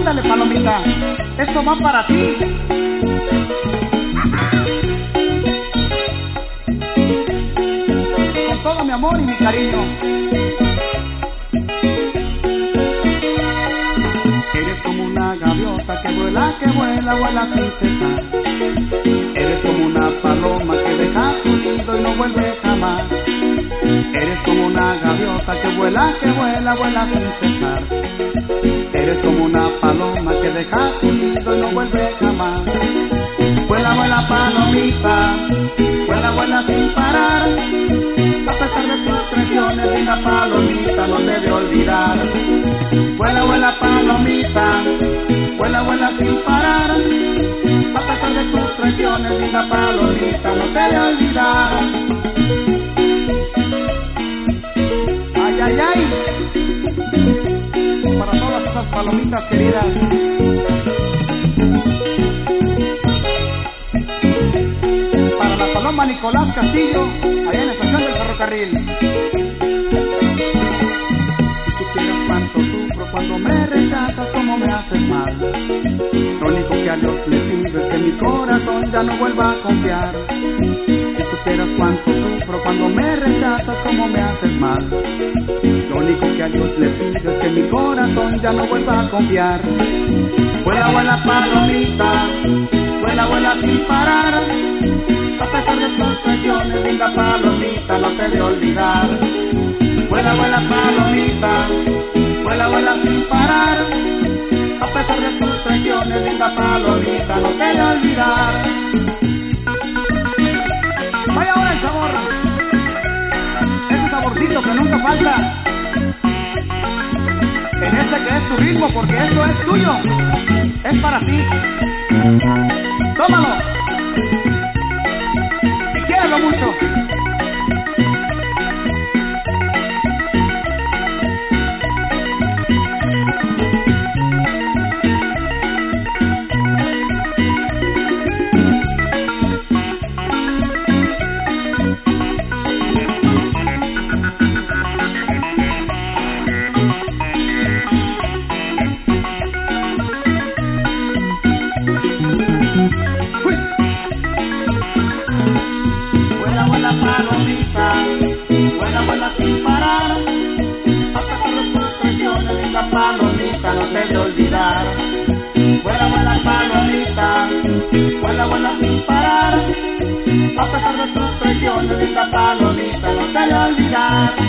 Ándale, palomita, esto va para ti. Con todo mi amor y mi cariño. Eres como una gaviota que vuela, vuela sin cesar. Eres como una paloma que deja su nido y no vuelve jamás. Eres como una gaviota que vuela, vuela sin cesar. Eres como una paloma que deja su nido y no vuelve jamás. Vuela, vuela palomita, vuela, vuela sin parar. A pesar de tus traiciones, linda palomita, no te de olvidar. Vuela, vuela palomita, vuela, vuela sin parar. A pesar de tus traiciones, linda palomita, no te de olvidar. Ay, ay, ay. Para todas esas palomitas queridas. Para la paloma Nicolás Castillo, allá en la estación del ferrocarril. Si supieras cuánto sufro cuando me rechazas, cómo me haces mal. Lo único que a Dios le pido es que mi corazón ya no vuelva a confiar. Si supieras cuánto sufro cuando me rechazas, cómo me haces mal. Lo único que a Dios le pido es que mi corazón ya no vuelva a confiar. Vuela, vuela palomita, vuela, vuela sin parar. A pesar de tus traiciones, linda palomita, no te de olvidar. Vuela, vuela palomita, vuela, vuela sin parar. A pesar de tus traiciones, linda palomita, no te de olvidar. Vaya ahora el sabor, ese saborcito que nunca falta. En este que es tu ritmo, porque esto es tuyo, es para ti. Tómalo y quiérelo mucho. Palomita, no te de olvidar. Vuela, vuela palomita, vuela, vuela sin parar. A pesar de tus traiciones, linda palomita, no te de olvidar.